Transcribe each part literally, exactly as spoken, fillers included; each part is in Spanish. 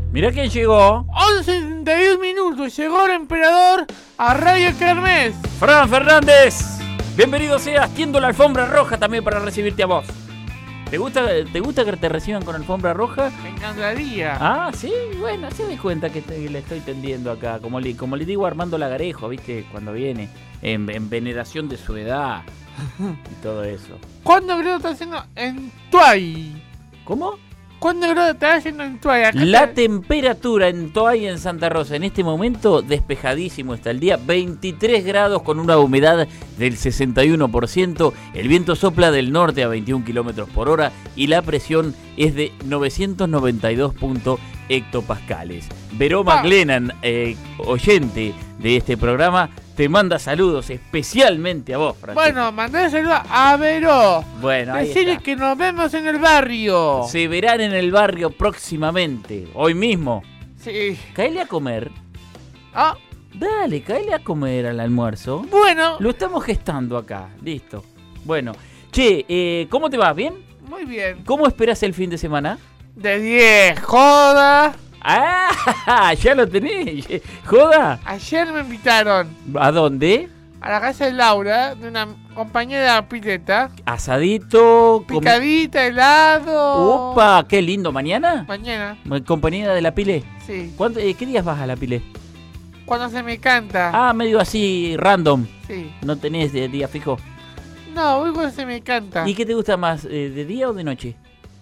Mirá quién llegó. once setenta y dos minutos, llegó el emperador a Radio Kermés. Fran Fernández, bienvenido seas, tiendo la alfombra roja también para recibirte a vos. ¿Te gusta, te gusta que te reciban con alfombra roja? Me encantaría. Ah, sí, bueno, se me cuenta que, te, que le estoy tendiendo acá, como le, como le digo a Armando Lagarejo, ¿viste? Cuando viene, en, en veneración de su edad y todo eso. ¿Cuándo creo que está haciendo en Tuay? ¿Cómo? ¿Cuándo creo que está haciendo en Tuay? Acá La está... temperatura en Toay, en Santa Rosa, en este momento despejadísimo está el día, veintitrés grados con una humedad del sesenta y uno por ciento, el viento sopla del norte a veintiún kilómetros por hora y la presión es de novecientos noventa y dos hectopascales. Veró McLennan, eh, oyente de este programa, te manda saludos especialmente a vos, Francisco. Bueno, mandé saludos a Veró. Bueno, ahí Decirle está. que nos vemos en el barrio. Se verán en el barrio próximamente, hoy mismo. Sí. Caele a comer. Ah, Dale, caele a comer al almuerzo. bueno. Lo estamos gestando acá, listo. Bueno, che, eh, ¿cómo te va? ¿Bien? Muy bien. ¿Cómo esperas el fin de semana? De diez, joda. ¡Ah! ¿Ya lo tenés? ¿Joda? Ayer me invitaron ¿A dónde? a la casa de Laura, de una compañera pileta. Asadito. com- Picadita, helado. ¡Opa! ¡Qué lindo! ¿Mañana? Mañana, ¿Compañía de la Pile? sí. ¿Cuánto- eh, ¿Qué días vas a la Pile? Cuando se me canta. Ah, medio así, random. Sí. ¿No tenés de día fijo? No, voy cuando se me canta. ¿Y qué te gusta más, eh, de día o de noche?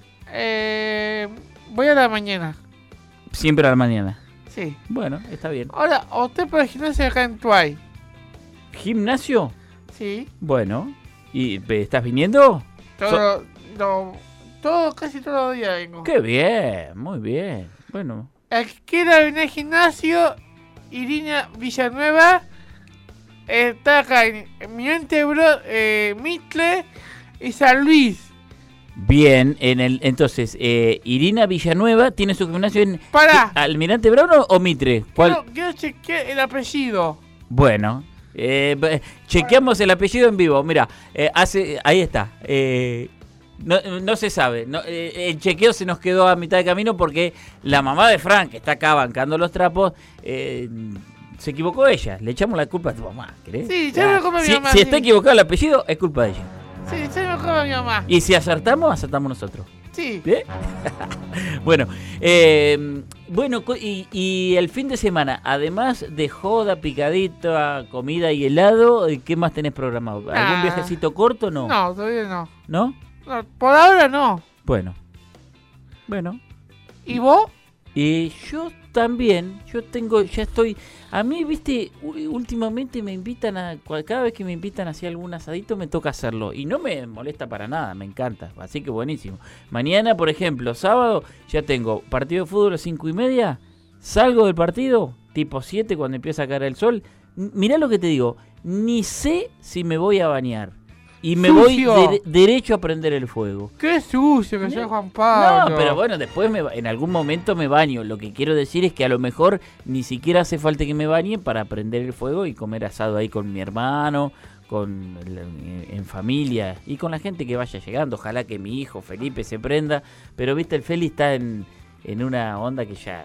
Eh, voy a la mañana. Siempre a la mañana. Sí. Bueno, está bien. Ahora, usted para el gimnasio acá en Tuay. ¿Gimnasio? Sí. Bueno. ¿Y eh, estás viniendo? Todo, lo- todo, casi todos los días vengo. Qué bien, muy bien. Bueno. El que quiera venir al gimnasio, Irina Villanueva, eh, está acá en Eminente Bro, eh, Mitle y San Luis. Bien, en el entonces, eh, Irina Villanueva tiene su gimnasio en Pará. ¿qué, Almirante Brown o, o Mitre. ¿Cuál? Quiero, quiero chequear el apellido. Bueno, eh, b- chequeamos el apellido en vivo. Mira, eh, hace, ahí está. Eh, no, no se sabe. No, eh, el chequeo se nos quedó a mitad de camino porque la mamá de Frank, que está acá bancando los trapos, eh, se equivocó ella. Le echamos la culpa a tu mamá, ¿querés? Sí, ya me come mi si, mamá, si sí. está equivocado el apellido, es culpa de ella. Sí, soy mejor a mi mamá. Y si acertamos, acertamos nosotros. Sí. ¿Eh? Bueno, eh, bueno, co- y, y el fin de semana, además de joda, picadita, comida y helado, ¿qué más tenés programado? ¿Algún Ah. viajecito corto o no? No, todavía no. ¿No? No, por ahora no. Bueno. Bueno. ¿Y vos? Y yo también, yo tengo, ya estoy, a mí, viste, u- últimamente me invitan a, cua- cada vez que me invitan hacia algún asadito me toca hacerlo y no me molesta para nada, me encanta, así que buenísimo. Mañana, por ejemplo, sábado, ya tengo partido de fútbol a las cinco y media, salgo del partido, tipo siete cuando empieza a caer el sol, N- mirá lo que te digo, ni sé si me voy a bañar y me Sucio. voy dere- derecho a prender el fuego. Qué sucio que No, soy Juan Pablo. No, pero bueno, después me ba- en algún momento me baño. Lo que quiero decir es que a lo mejor ni siquiera hace falta que me bañe para prender el fuego y comer asado ahí con mi hermano, con el- en, en familia y con la gente que vaya llegando. Ojalá que mi hijo Felipe se prenda. Pero viste, el Feli está en, en una onda que ya...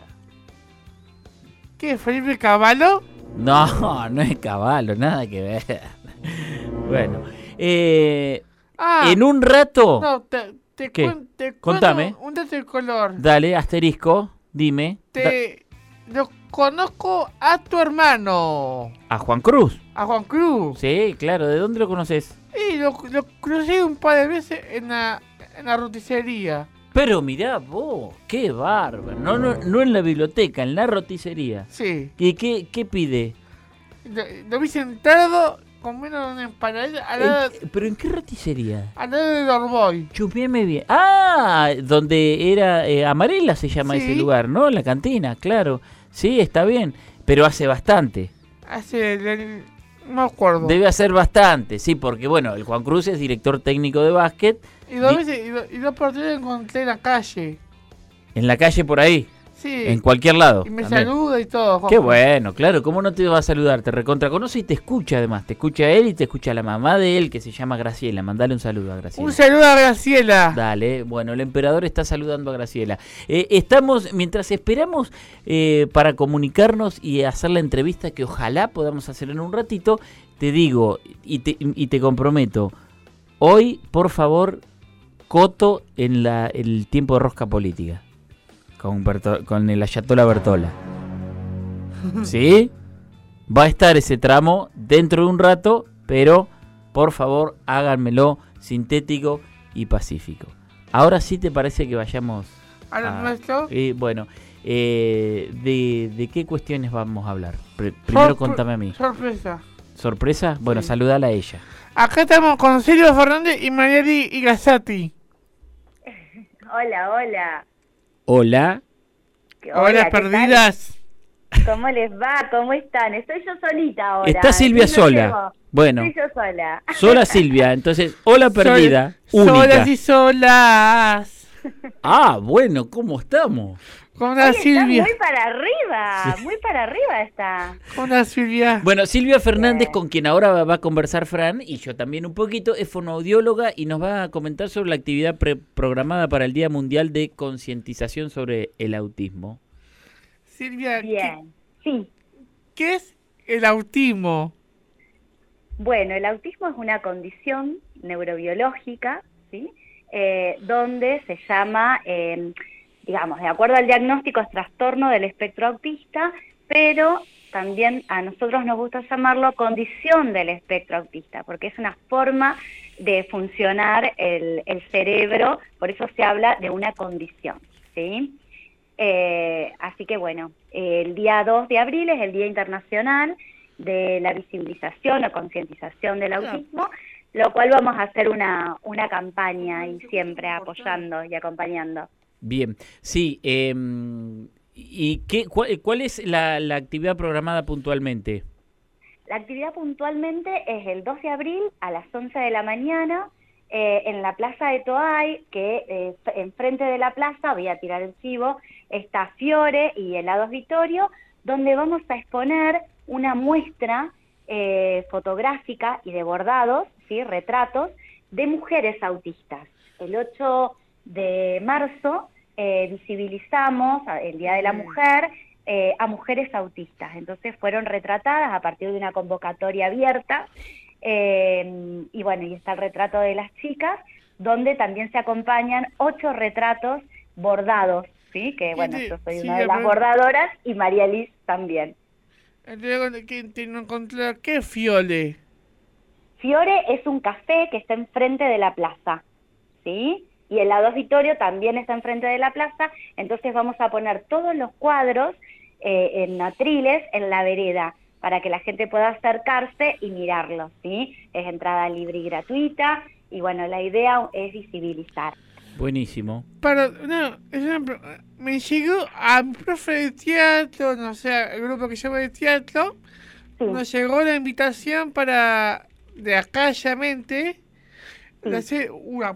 ¿Qué, Felipe Caballo? No, no es caballo, nada que ver. Bueno, eh, Ah, en un rato... no, te, te, ¿Qué? cuen- te Contame. cuento un dato de color. Dale, asterisco, dime. Da- Te lo conozco a tu hermano, a Juan Cruz. a Juan Cruz. Sí, claro, ¿de dónde lo conoces? Y lo, lo crucé un par de veces en la, en la roticería. Pero mirá vos, qué bárbaro. No, no, no en la biblioteca, en la roticería. Sí. ¿Y qué, qué pide? Lo, lo vi sentado comiendo una empanadilla al lado, ¿En- ¿Pero en qué roticería? al lado de Dorboy. Chusmeame bien. Ah, donde era eh, Amarela se llama Sí. ese lugar, ¿no? La cantina, claro. Sí, está bien. Pero hace bastante. Hace, el- no me acuerdo. Debe hacer bastante, sí, porque bueno, el Juan Cruz es director técnico de básquet Y dos Di- veces, y, do- y dos partidos encontré en la calle. en la calle por ahí. Sí. En cualquier lado. Y me también. saluda y todo, Juanjo. Qué bueno, claro, ¿cómo no te va a saludar? Te recontra conoce y te escucha además. Te escucha él y te escucha la mamá de él, que se llama Graciela. Mandale un saludo a Graciela. Un saludo a Graciela. Dale, bueno, el emperador está saludando a Graciela. Eh, estamos, mientras esperamos eh, para comunicarnos y hacer la entrevista que ojalá podamos hacer en un ratito, te digo y te, y te comprometo, hoy, por favor, coto en la, el tiempo de rosca política. Con, Berto, con el Ayatola Bertola. ¿Sí? Va a estar ese tramo dentro de un rato, pero por favor háganmelo sintético y pacífico. Ahora sí te parece que vayamos ¿A lo a, nuestro? eh, bueno, eh, de, ¿de qué cuestiones vamos a hablar? Pr- primero Sorpre- contame a mí. Sorpresa. ¿Sorpresa? Bueno, Sí. saludala a ella. Acá estamos con Silvia Fernández y Marieli Igasati. Hola, hola. Hola. ¿Qué- Hola, ¿qué perdidas. tal? ¿Cómo les va? ¿Cómo están? Estoy yo solita ahora. Está Silvia Estoy yo sola. llevo. Bueno, Estoy yo sola. sola Silvia. Entonces, hola perdida, Sol- única. Solas y solas. Ah, bueno, ¿cómo estamos? Con la Oye, está Silvia. muy para arriba, muy para arriba está. Con la Silvia. Bueno, Silvia Fernández, Bien. con quien ahora va- va a conversar Fran, y yo también un poquito, es fonoaudióloga y nos va a comentar sobre la actividad pre- programada para el Día Mundial de Concientización sobre el Autismo. Silvia, ¿qué, Bien, sí. qué es el autismo? Bueno, el autismo es una condición neurobiológica, ¿sí? Eh, donde se llama, eh, digamos, de acuerdo al diagnóstico, es trastorno del espectro autista, pero también a nosotros nos gusta llamarlo condición del espectro autista, porque es una forma de funcionar el, el cerebro, por eso se habla de una condición, ¿sí? Eh, así que bueno, el día dos de abril es el Día Internacional de la Visibilización o Concientización del Autismo, lo cual vamos a hacer una, una campaña y siempre apoyando y acompañando. Bien, sí. Eh, ¿Y qué, cuál, cuál es la, la actividad programada puntualmente? La actividad puntualmente es el dos de abril a las once de la mañana eh, en la Plaza de Toay, que eh, enfrente de la plaza, voy a tirar el chivo, está Fiore y Helados Vittorio, donde vamos a exponer una muestra eh, fotográfica y de bordados, ¿sí? Retratos de mujeres autistas. El ocho de marzo eh, visibilizamos el Día de la Mujer eh, a mujeres autistas. Entonces fueron retratadas a partir de una convocatoria abierta eh, y bueno, y está el retrato de las chicas, donde también se acompañan ocho retratos bordados, ¿sí? Que bueno, Sí, yo soy sí, una de las pero- bordadoras y María Liz también. Entonces, ¿qué te no encontré? ¿Qué es Fiole? Fiore es un café que está enfrente de la plaza, ¿sí? Y el Helados Vittorio también está enfrente de la plaza, entonces vamos a poner todos los cuadros eh, en atriles en la vereda, para que la gente pueda acercarse y mirarlos, ¿sí? Es entrada libre y gratuita, y bueno, la idea es visibilizar. Buenísimo. Para, no, es una pro- me llegó a mi profe de teatro, no sé, el grupo que llama de teatro, Sí. nos llegó la invitación para, de acá llamente, de Sí. hacer una,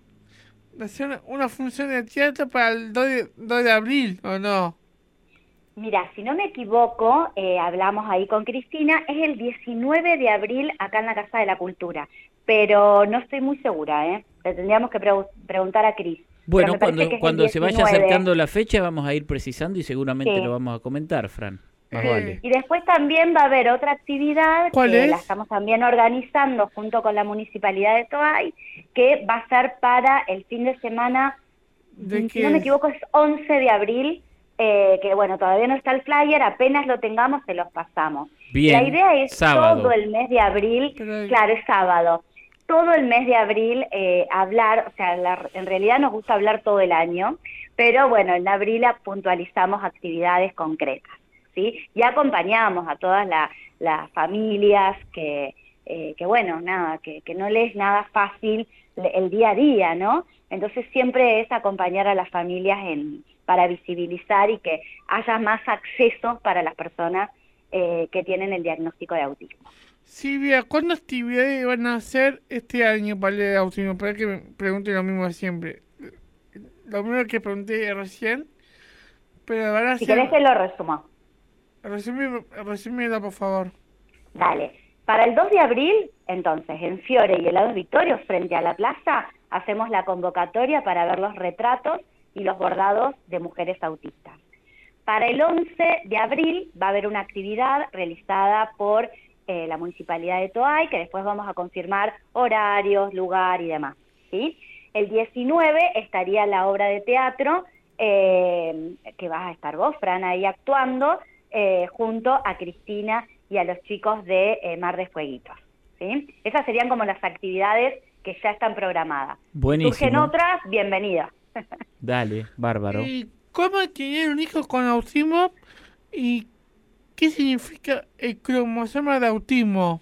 de hacer una, una función de teatro para el dos de, dos de abril, ¿o no? Mira, si no me equivoco, eh, hablamos ahí con Cristina, es el diecinueve de abril acá en la Casa de la Cultura, pero no estoy muy segura, ¿eh? Le tendríamos que pre- preguntar a Cris. Bueno, Pero me parece cuando, que es el cuando se vaya diecinueve. acercando la fecha vamos a ir precisando y seguramente Sí. lo vamos a comentar, Fran. Más Sí. vale. Y después también va a haber otra actividad ¿Cuál que es? la estamos también organizando junto con la Municipalidad de Toay, que va a ser para el fin de semana, ¿De si qué no me es? equivoco es once de abril, eh, que bueno, todavía no está el flyer, apenas lo tengamos se los pasamos. Bien, La idea es sábado. todo el mes de abril, Pero- claro, es sábado, todo el mes de abril eh, hablar, o sea, la- en realidad nos gusta hablar todo el año, pero bueno, en abril puntualizamos actividades concretas, ¿sí? Y acompañamos a todas la- las familias que, eh, que bueno, nada, que, que no les es nada fácil le- el día a día, ¿no? Entonces siempre es acompañar a las familias en, para visibilizar y que haya más acceso para las personas eh, que tienen el diagnóstico de autismo. Silvia, ¿cuántas actividades van a hacer este año para el autismo? Para que me pregunte lo mismo de siempre. Lo mismo que pregunté recién, Pero van a Si ser... querés te lo resumo. Resumime, resumímelo, por favor. Dale. Para el dos de abril, entonces, en Fiore y Helados Victorios, frente a la plaza, hacemos la convocatoria para ver los retratos y los bordados de mujeres autistas. Para el once de abril va a haber una actividad realizada por eh, la Municipalidad de Toay, que después vamos a confirmar horarios, lugar y demás, ¿sí? El diecinueve estaría la obra de teatro, eh, que vas a estar vos, Fran, ahí actuando, eh, junto a Cristina y a los chicos de eh, Mar de Fueguitos, ¿sí? Esas serían como las actividades que ya están programadas. Buenísimo. Surgen otras, bienvenidas. Dale, bárbaro. ¿Y cómo tener un hijo con autismo y qué significa el cromosoma de autismo?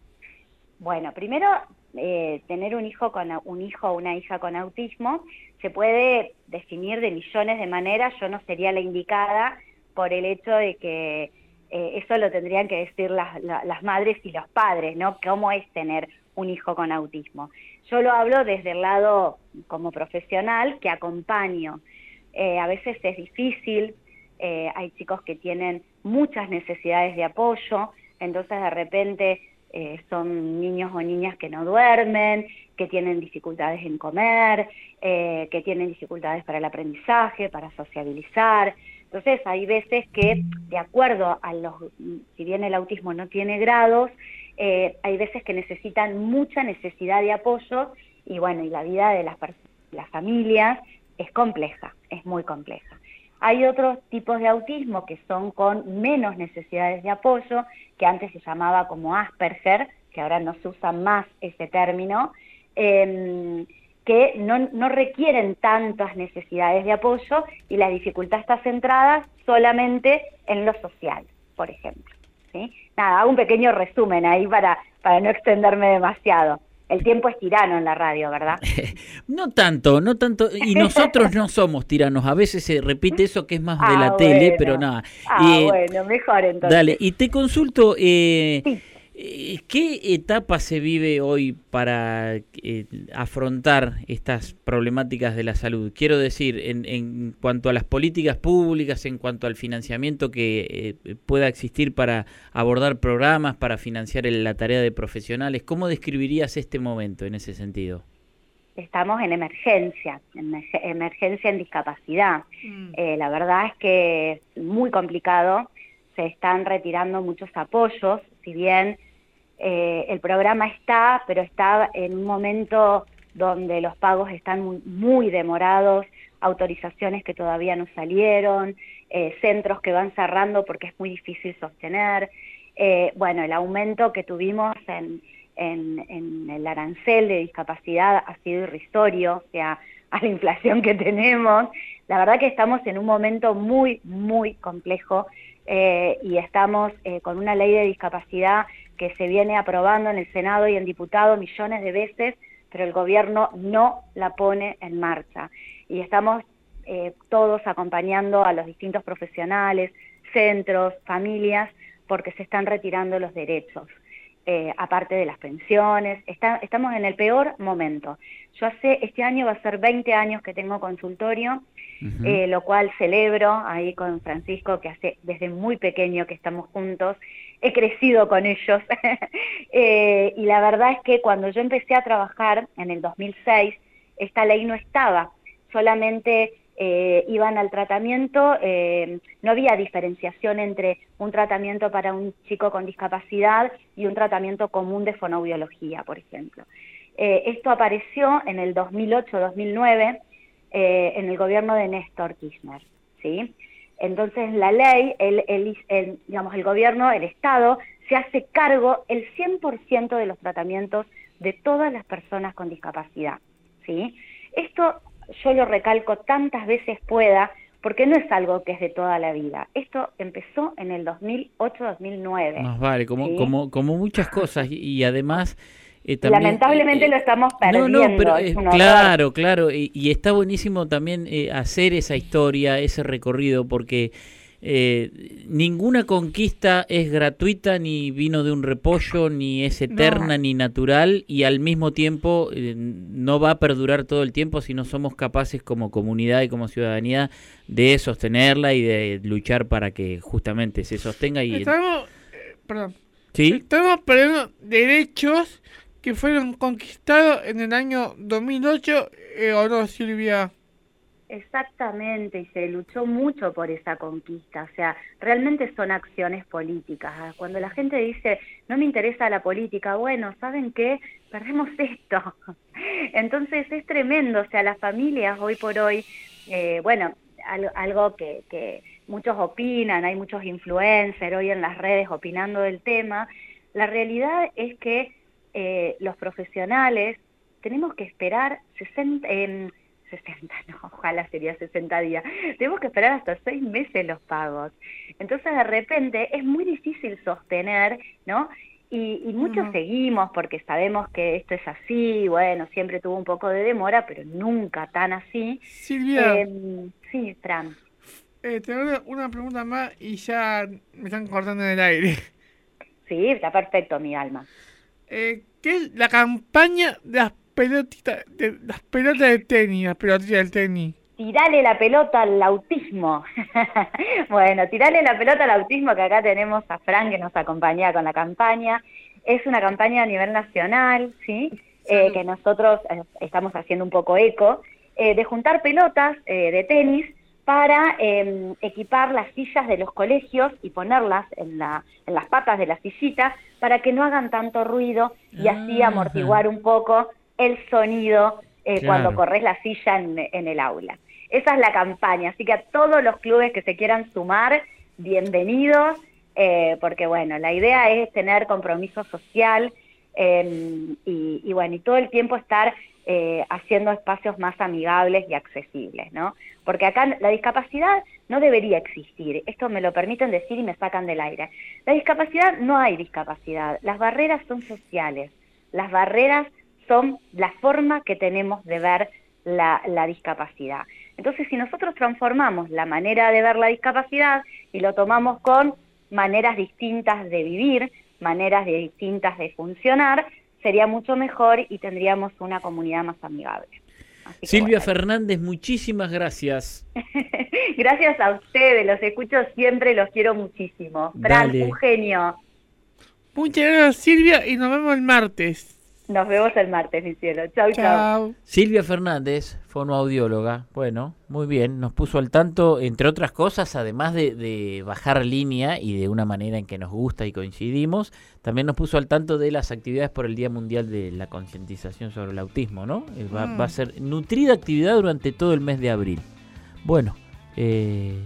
Bueno, primero, eh, tener un hijo con un hijo o una hija con autismo se puede definir de millones de maneras. Yo no sería la indicada por el hecho de que eh, eso lo tendrían que decir las, la, las madres y los padres, ¿no? ¿Cómo es tener un hijo con autismo? Yo lo hablo desde el lado como profesional que acompaño. Eh, a veces es difícil, eh, hay chicos que tienen muchas necesidades de apoyo, entonces de repente eh, son niños o niñas que no duermen, que tienen dificultades en comer, eh, que tienen dificultades para el aprendizaje, para sociabilizar. Entonces hay veces que, de acuerdo a los, si bien el autismo no tiene grados, eh, hay veces que necesitan mucha necesidad de apoyo y bueno, y la vida de las, las familias es compleja, es muy compleja. Hay otros tipos de autismo que son con menos necesidades de apoyo, que antes se llamaba como Asperger, que ahora no se usa más ese término, eh, que no, no requieren tantas necesidades de apoyo y la dificultad está centrada solamente en lo social, por ejemplo, ¿sí? Nada, hago un pequeño resumen ahí para, para no extenderme demasiado. El tiempo es tirano en la radio, ¿verdad? No tanto, no tanto, y nosotros no somos tiranos, a veces se repite eso que es más de Ah, la tele, bueno. pero nada. Ah, Eh, bueno, mejor entonces. Dale, y te consulto, eh, Sí. eh, ¿qué etapa se vive hoy para eh, afrontar estas problemáticas de la salud? Quiero decir, en, en cuanto a las políticas públicas, en cuanto al financiamiento que eh, pueda existir para abordar programas, para financiar el- la tarea de profesionales, ¿cómo describirías este momento en ese sentido? Estamos en emergencia, en emerge- emergencia en discapacidad. Mm. Eh, la verdad es que es muy complicado, se están retirando muchos apoyos, si bien eh, el programa está, pero está en un momento donde los pagos están muy, muy demorados, autorizaciones que todavía no salieron, eh, centros que van cerrando porque es muy difícil sostener. Eh, bueno, el aumento que tuvimos en, en, en el arancel de discapacidad ha sido irrisorio, o sea, a la inflación que tenemos. La verdad que estamos en un momento muy, muy complejo eh, y estamos eh, con una ley de discapacidad que se viene aprobando en el Senado y en diputados millones de veces, pero el gobierno no la pone en marcha. Y estamos eh, todos acompañando a los distintos profesionales, centros, familias, porque se están retirando los derechos, eh, aparte de las pensiones. Está, estamos en el peor momento. Yo hace, este año va a ser veinte años que tengo consultorio, Ujú. eh, lo cual celebro ahí con Francisco, que hace desde muy pequeño que estamos juntos, he crecido con ellos, eh, y la verdad es que cuando yo empecé a trabajar en el dos mil seis, esta ley no estaba, solamente eh, iban al tratamiento, eh, no había diferenciación entre un tratamiento para un chico con discapacidad y un tratamiento común de fonoaudiología, por ejemplo. Eh, esto apareció en el dos mil ocho dos mil nueve, eh, en el gobierno de Néstor Kirchner, ¿sí? Entonces la ley, el, el, el, digamos, el gobierno, el Estado, se hace cargo el cien por ciento de los tratamientos de todas las personas con discapacidad, ¿sí? Esto yo lo recalco tantas veces pueda, porque no es algo que es de toda la vida. Esto empezó en el dos mil ocho dos mil nueve. Más vale, como, ¿sí? como, como muchas cosas, y, y además... Eh, también, Lamentablemente eh, lo estamos No, perdiendo. no, pero es eh, un horror. claro, claro, y, y está buenísimo también eh, hacer esa historia, ese recorrido, porque eh, ninguna conquista es gratuita, ni vino de un repollo, ni es eterna, no. ni natural, y al mismo tiempo eh, no va a perdurar todo el tiempo si no somos capaces como comunidad y como ciudadanía de sostenerla y de luchar para que justamente se sostenga. Y Estamos, eh, perdón. ¿Sí? Estamos perdiendo derechos que fueron conquistados en el año dos mil ocho, eh, ¿o no, Silvia? Exactamente, y se luchó mucho por esa conquista, o sea, realmente son acciones políticas. Cuando la gente dice, no me interesa la política, bueno, ¿saben qué? Perdemos esto. Entonces es tremendo, o sea, las familias hoy por hoy, eh, bueno, algo, algo que, que muchos opinan, hay muchos influencers hoy en las redes opinando del tema, la realidad es que eh, los profesionales tenemos que esperar sesenta... Eh, sesenta, no, ojalá sería sesenta días. Tenemos que esperar hasta seis meses los pagos. Entonces, de repente, es muy difícil sostener, ¿no? Y, y muchos uh-huh. seguimos porque sabemos que esto es así, bueno, siempre tuvo un poco de demora, pero nunca tan así. Silvia. Eh, sí, Fran. Eh, tengo una, una pregunta más y ya me están cortando en el aire. Sí, está perfecto, mi alma. Eh, ¿Qué es la campaña de las pelotitas de, las pelotas de tenis, las pelotitas del tenis? Tirale la pelota al autismo. Bueno, tirale la pelota al autismo, que acá tenemos a Fran que nos acompaña con la campaña. Es una campaña a nivel nacional, ¿sí? Eh, que nosotros eh, estamos haciendo un poco eco, eh, de juntar pelotas eh, de tenis para eh, equipar las sillas de los colegios y ponerlas en, la, en las patas de las sillitas para que no hagan tanto ruido y ah, así amortiguar ajá. un poco el sonido eh, claro. cuando corres la silla en, en el aula. Esa es la campaña, así que a todos los clubes que se quieran sumar, bienvenidos, eh, porque bueno, la idea es tener compromiso social eh, y, y bueno, y todo el tiempo estar eh, haciendo espacios más amigables y accesibles, ¿no? Porque acá la discapacidad no debería existir, esto me lo permiten decir y me sacan del aire. La discapacidad, no hay discapacidad, las barreras son sociales, las barreras son la forma que tenemos de ver la, la discapacidad. Entonces, si nosotros transformamos la manera de ver la discapacidad y lo tomamos con maneras distintas de vivir, maneras de distintas de funcionar, sería mucho mejor y tendríamos una comunidad más amigable. Así Silvia bueno. Fernández, muchísimas gracias. Gracias a ustedes, los escucho siempre, los quiero muchísimo. Fran, Dale. un genio. Muchas gracias, Silvia, y nos vemos el martes. Nos vemos el martes, mi cielo. Chau, chau. Chau. Silvia Fernández, fonoaudióloga, bueno, muy bien, nos puso al tanto, entre otras cosas, además de, de bajar línea y de una manera en que nos gusta y coincidimos, también nos puso al tanto de las actividades por el Día Mundial de la Concientización sobre el Autismo, ¿no? Va, mm. va a ser nutrida actividad durante todo el mes de abril. Bueno, eh,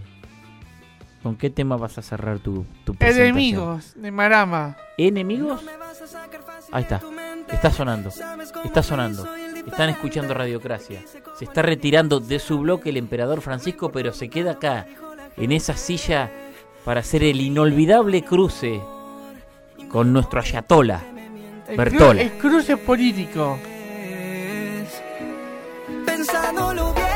¿con qué tema vas a cerrar tu, tu presentación? Enemigos, de Marama. ¿Enemigos? Ahí está. Está sonando, está sonando. Están escuchando Radiocracia. Se está retirando de su bloque el emperador Francisco, pero se queda acá, en esa silla, para hacer el inolvidable cruce con nuestro ayatola, Bertola. El cruce político. Pensándolo bien.